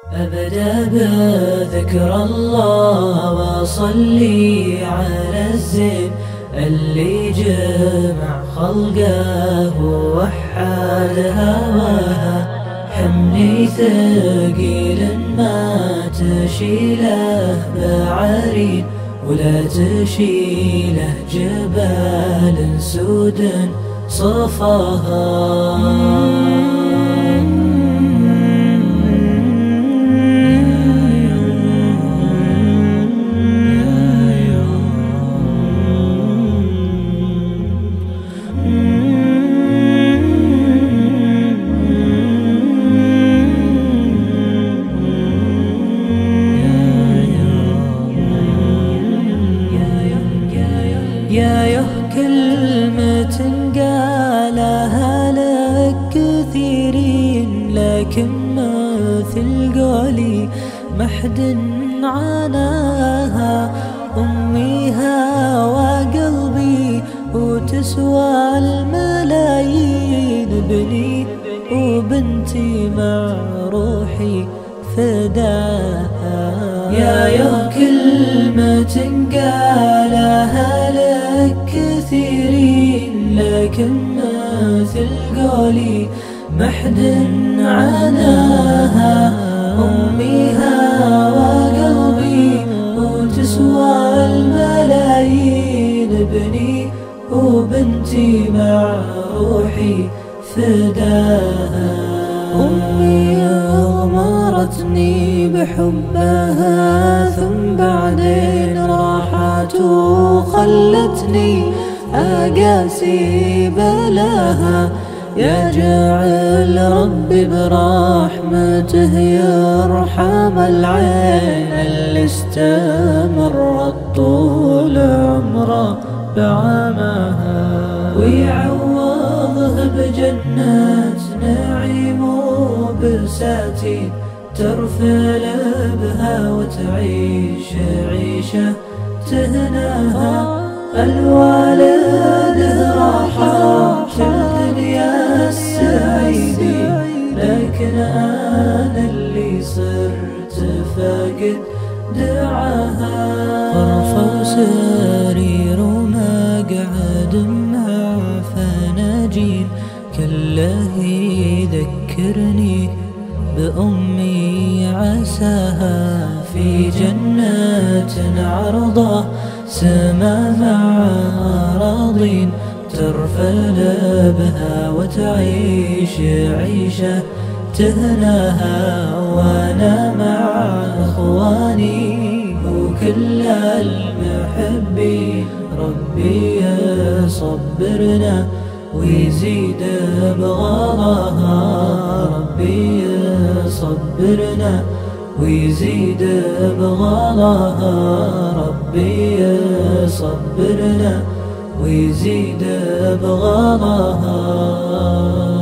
أبدأ بذكر الله وأصلي على الزين اللي جمع خلقه ووحد هواها. حملي ثقيل ما تشيله بعرين ولا تشيله جبال سود صفاها. يا كلمة قالها لك كثيرين، لكن مثل قولي ما حد عناها. أمي هوى قلبي وتسوى الملايين، ابني وبنتي مع روحي فداها. يا كلمة قالها لك كثيرين، لكن مثل قولي ما حد عناها. أمي هوى قلبي وتسوى الملايين، ابني وبنتي مع روحي فداها. أمي أغمرتني بحبها، ثم بعدين راحت وخلتني أقاسي بلاها. يجعل ربي برحمته يرحم العين اللي استمرت طول عمره بعماها، ويعوضه بجنة نعيم وبساتين ترفل بها وتعيش عيشة تهناها. الوالد راحة الدنيا السعيدة، لكن أنا اللي صرت فاقد دعاها. غرفة وسرير ومقعد مع فناجين، كله يذكرني بأمي عساها. في جنة عرضه سما مع أراضين، ترفل بها وتعيش عيشة تهناها. وأنا مع إخواني وكل المحبين، ربي يصبرنا ويزيد بغلاها. ربي يصبرنا ويزيد بغلاها. ربي يصبرنا ويزيد بغلاها.